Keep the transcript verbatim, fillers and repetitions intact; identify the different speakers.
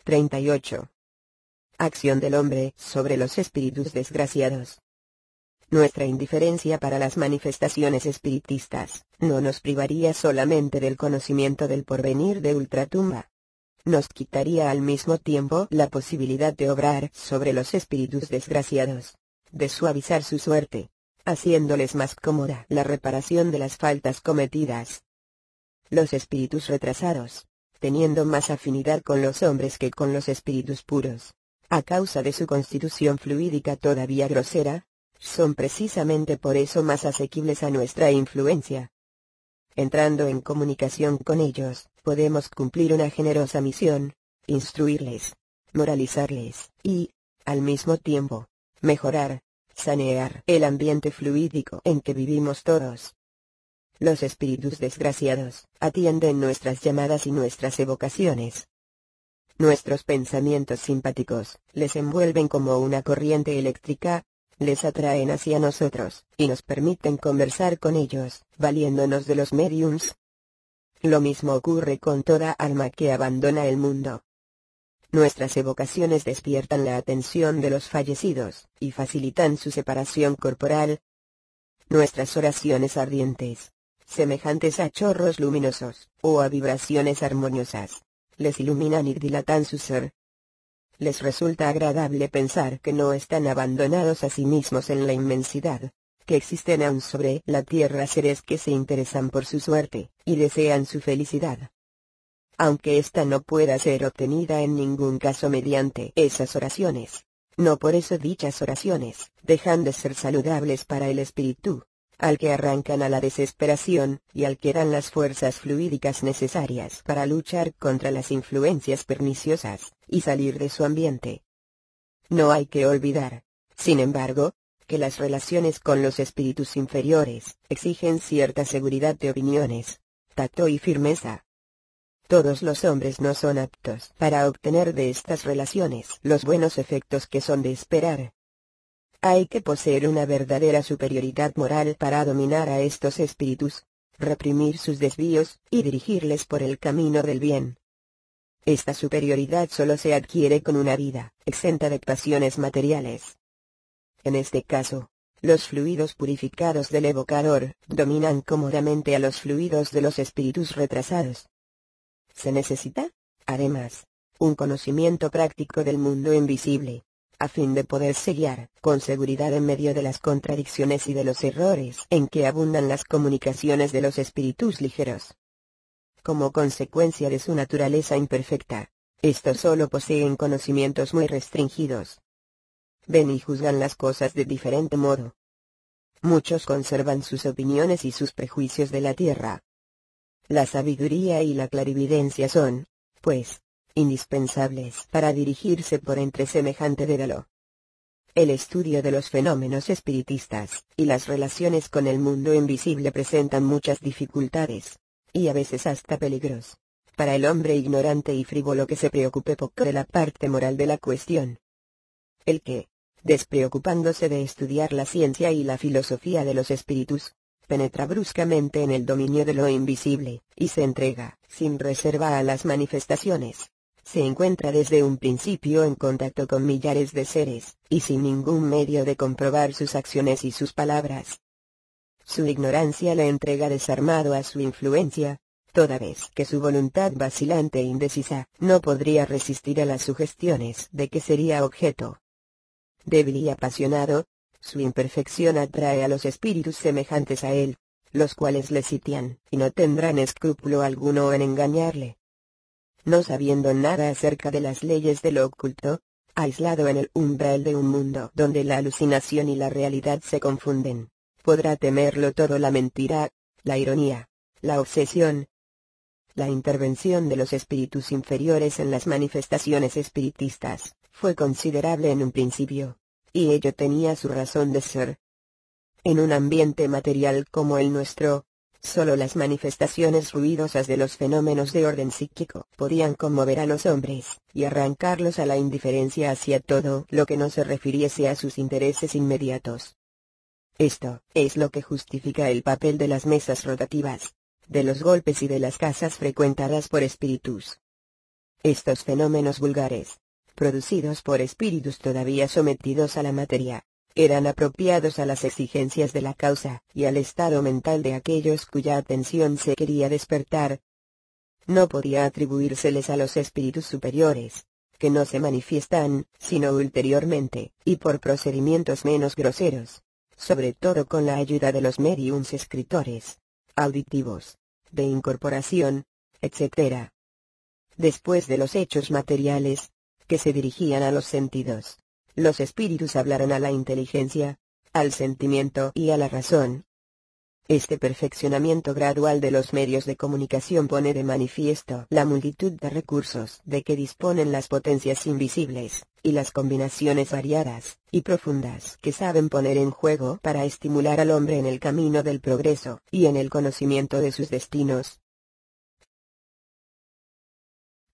Speaker 1: treinta y ocho. Acción del hombre sobre los espíritus desgraciados. Nuestra indiferencia para las manifestaciones espiritistas no nos privaría solamente del conocimiento del porvenir de ultratumba. Nos quitaría al mismo tiempo la posibilidad de obrar sobre los espíritus desgraciados, de suavizar su suerte, haciéndoles más cómoda la reparación de las faltas cometidas. Los espíritus retrasados, teniendo más afinidad con los hombres que con los espíritus puros, a causa de su constitución fluídica todavía grosera, son precisamente por eso más asequibles a nuestra influencia. Entrando en comunicación con ellos, podemos cumplir una generosa misión, instruirles, moralizarles, y, al mismo tiempo, mejorar, sanear el ambiente fluídico en que vivimos todos. Los espíritus desgraciados atienden nuestras llamadas y nuestras evocaciones. Nuestros pensamientos simpáticos les envuelven como una corriente eléctrica, les atraen hacia nosotros, y nos permiten conversar con ellos, valiéndonos de los mediums. Lo mismo ocurre con toda alma que abandona el mundo. Nuestras evocaciones despiertan la atención de los fallecidos, y facilitan su separación corporal. Nuestras oraciones ardientes, semejantes a chorros luminosos, o a vibraciones armoniosas, les iluminan y dilatan su ser. Les resulta agradable pensar que no están abandonados a sí mismos en la inmensidad, que existen aún sobre la tierra seres que se interesan por su suerte, y desean su felicidad. Aunque ésta no pueda ser obtenida en ningún caso mediante esas oraciones, no por eso dichas oraciones dejan de ser saludables para el espíritu, al que arrancan a la desesperación, y al que dan las fuerzas fluídicas necesarias para luchar contra las influencias perniciosas, y salir de su ambiente. No hay que olvidar, sin embargo, que las relaciones con los espíritus inferiores exigen cierta seguridad de opiniones, tacto y firmeza. Todos los hombres no son aptos para obtener de estas relaciones los buenos efectos que son de esperar. Hay que poseer una verdadera superioridad moral para dominar a estos espíritus, reprimir sus desvíos, y dirigirles por el camino del bien. Esta superioridad solo se adquiere con una vida exenta de pasiones materiales. En este caso, los fluidos purificados del evocador dominan cómodamente a los fluidos de los espíritus retrasados. Se necesita, además, un conocimiento práctico del mundo invisible, a fin de poderse guiar con seguridad en medio de las contradicciones y de los errores en que abundan las comunicaciones de los espíritus ligeros. Como consecuencia de su naturaleza imperfecta, estos solo poseen conocimientos muy restringidos. Ven y juzgan las cosas de diferente modo. Muchos conservan sus opiniones y sus prejuicios de la tierra. La sabiduría y la clarividencia son, pues, indispensables para dirigirse por entre semejante dédalo. El estudio de los fenómenos espiritistas y las relaciones con el mundo invisible presentan muchas dificultades, y a veces hasta peligros, para el hombre ignorante y frívolo que se preocupe poco de la parte moral de la cuestión. El que, despreocupándose de estudiar la ciencia y la filosofía de los espíritus, penetra bruscamente en el dominio de lo invisible, y se entrega, sin reserva a las manifestaciones, se encuentra desde un principio en contacto con millares de seres, y sin ningún medio de comprobar sus acciones y sus palabras. Su ignorancia le entrega desarmado a su influencia, toda vez que su voluntad vacilante e indecisa no podría resistir a las sugestiones de que sería objeto. Débil y apasionado, su imperfección atrae a los espíritus semejantes a él, los cuales le sitian, y no tendrán escrúpulo alguno en engañarle. No sabiendo nada acerca de las leyes de lo oculto, aislado en el umbral de un mundo donde la alucinación y la realidad se confunden, podrá temerlo todo la mentira, la ironía, la obsesión. La intervención de los espíritus inferiores en las manifestaciones espiritistas fue considerable en un principio, y ello tenía su razón de ser. En un ambiente material como el nuestro, solo las manifestaciones ruidosas de los fenómenos de orden psíquico podían conmover a los hombres, y arrancarlos a la indiferencia hacia todo lo que no se refiriese a sus intereses inmediatos. Esto es lo que justifica el papel de las mesas rotativas, de los golpes y de las casas frecuentadas por espíritus. Estos fenómenos vulgares, producidos por espíritus todavía sometidos a la materia, eran apropiados a las exigencias de la causa y al estado mental de aquellos cuya atención se quería despertar. No podía atribuírseles a los espíritus superiores, que no se manifiestan, sino ulteriormente, y por procedimientos menos groseros, sobre todo con la ayuda de los médiums escritores, auditivos, de incorporación, etcétera. Después de los hechos materiales, que se dirigían a los sentidos, los espíritus hablarán a la inteligencia, al sentimiento y a la razón. Este perfeccionamiento gradual de los medios de comunicación pone de manifiesto la multitud de recursos de que disponen las potencias invisibles, y las combinaciones variadas y profundas que saben poner en juego para estimular al hombre en el camino del progreso y en el conocimiento de sus destinos.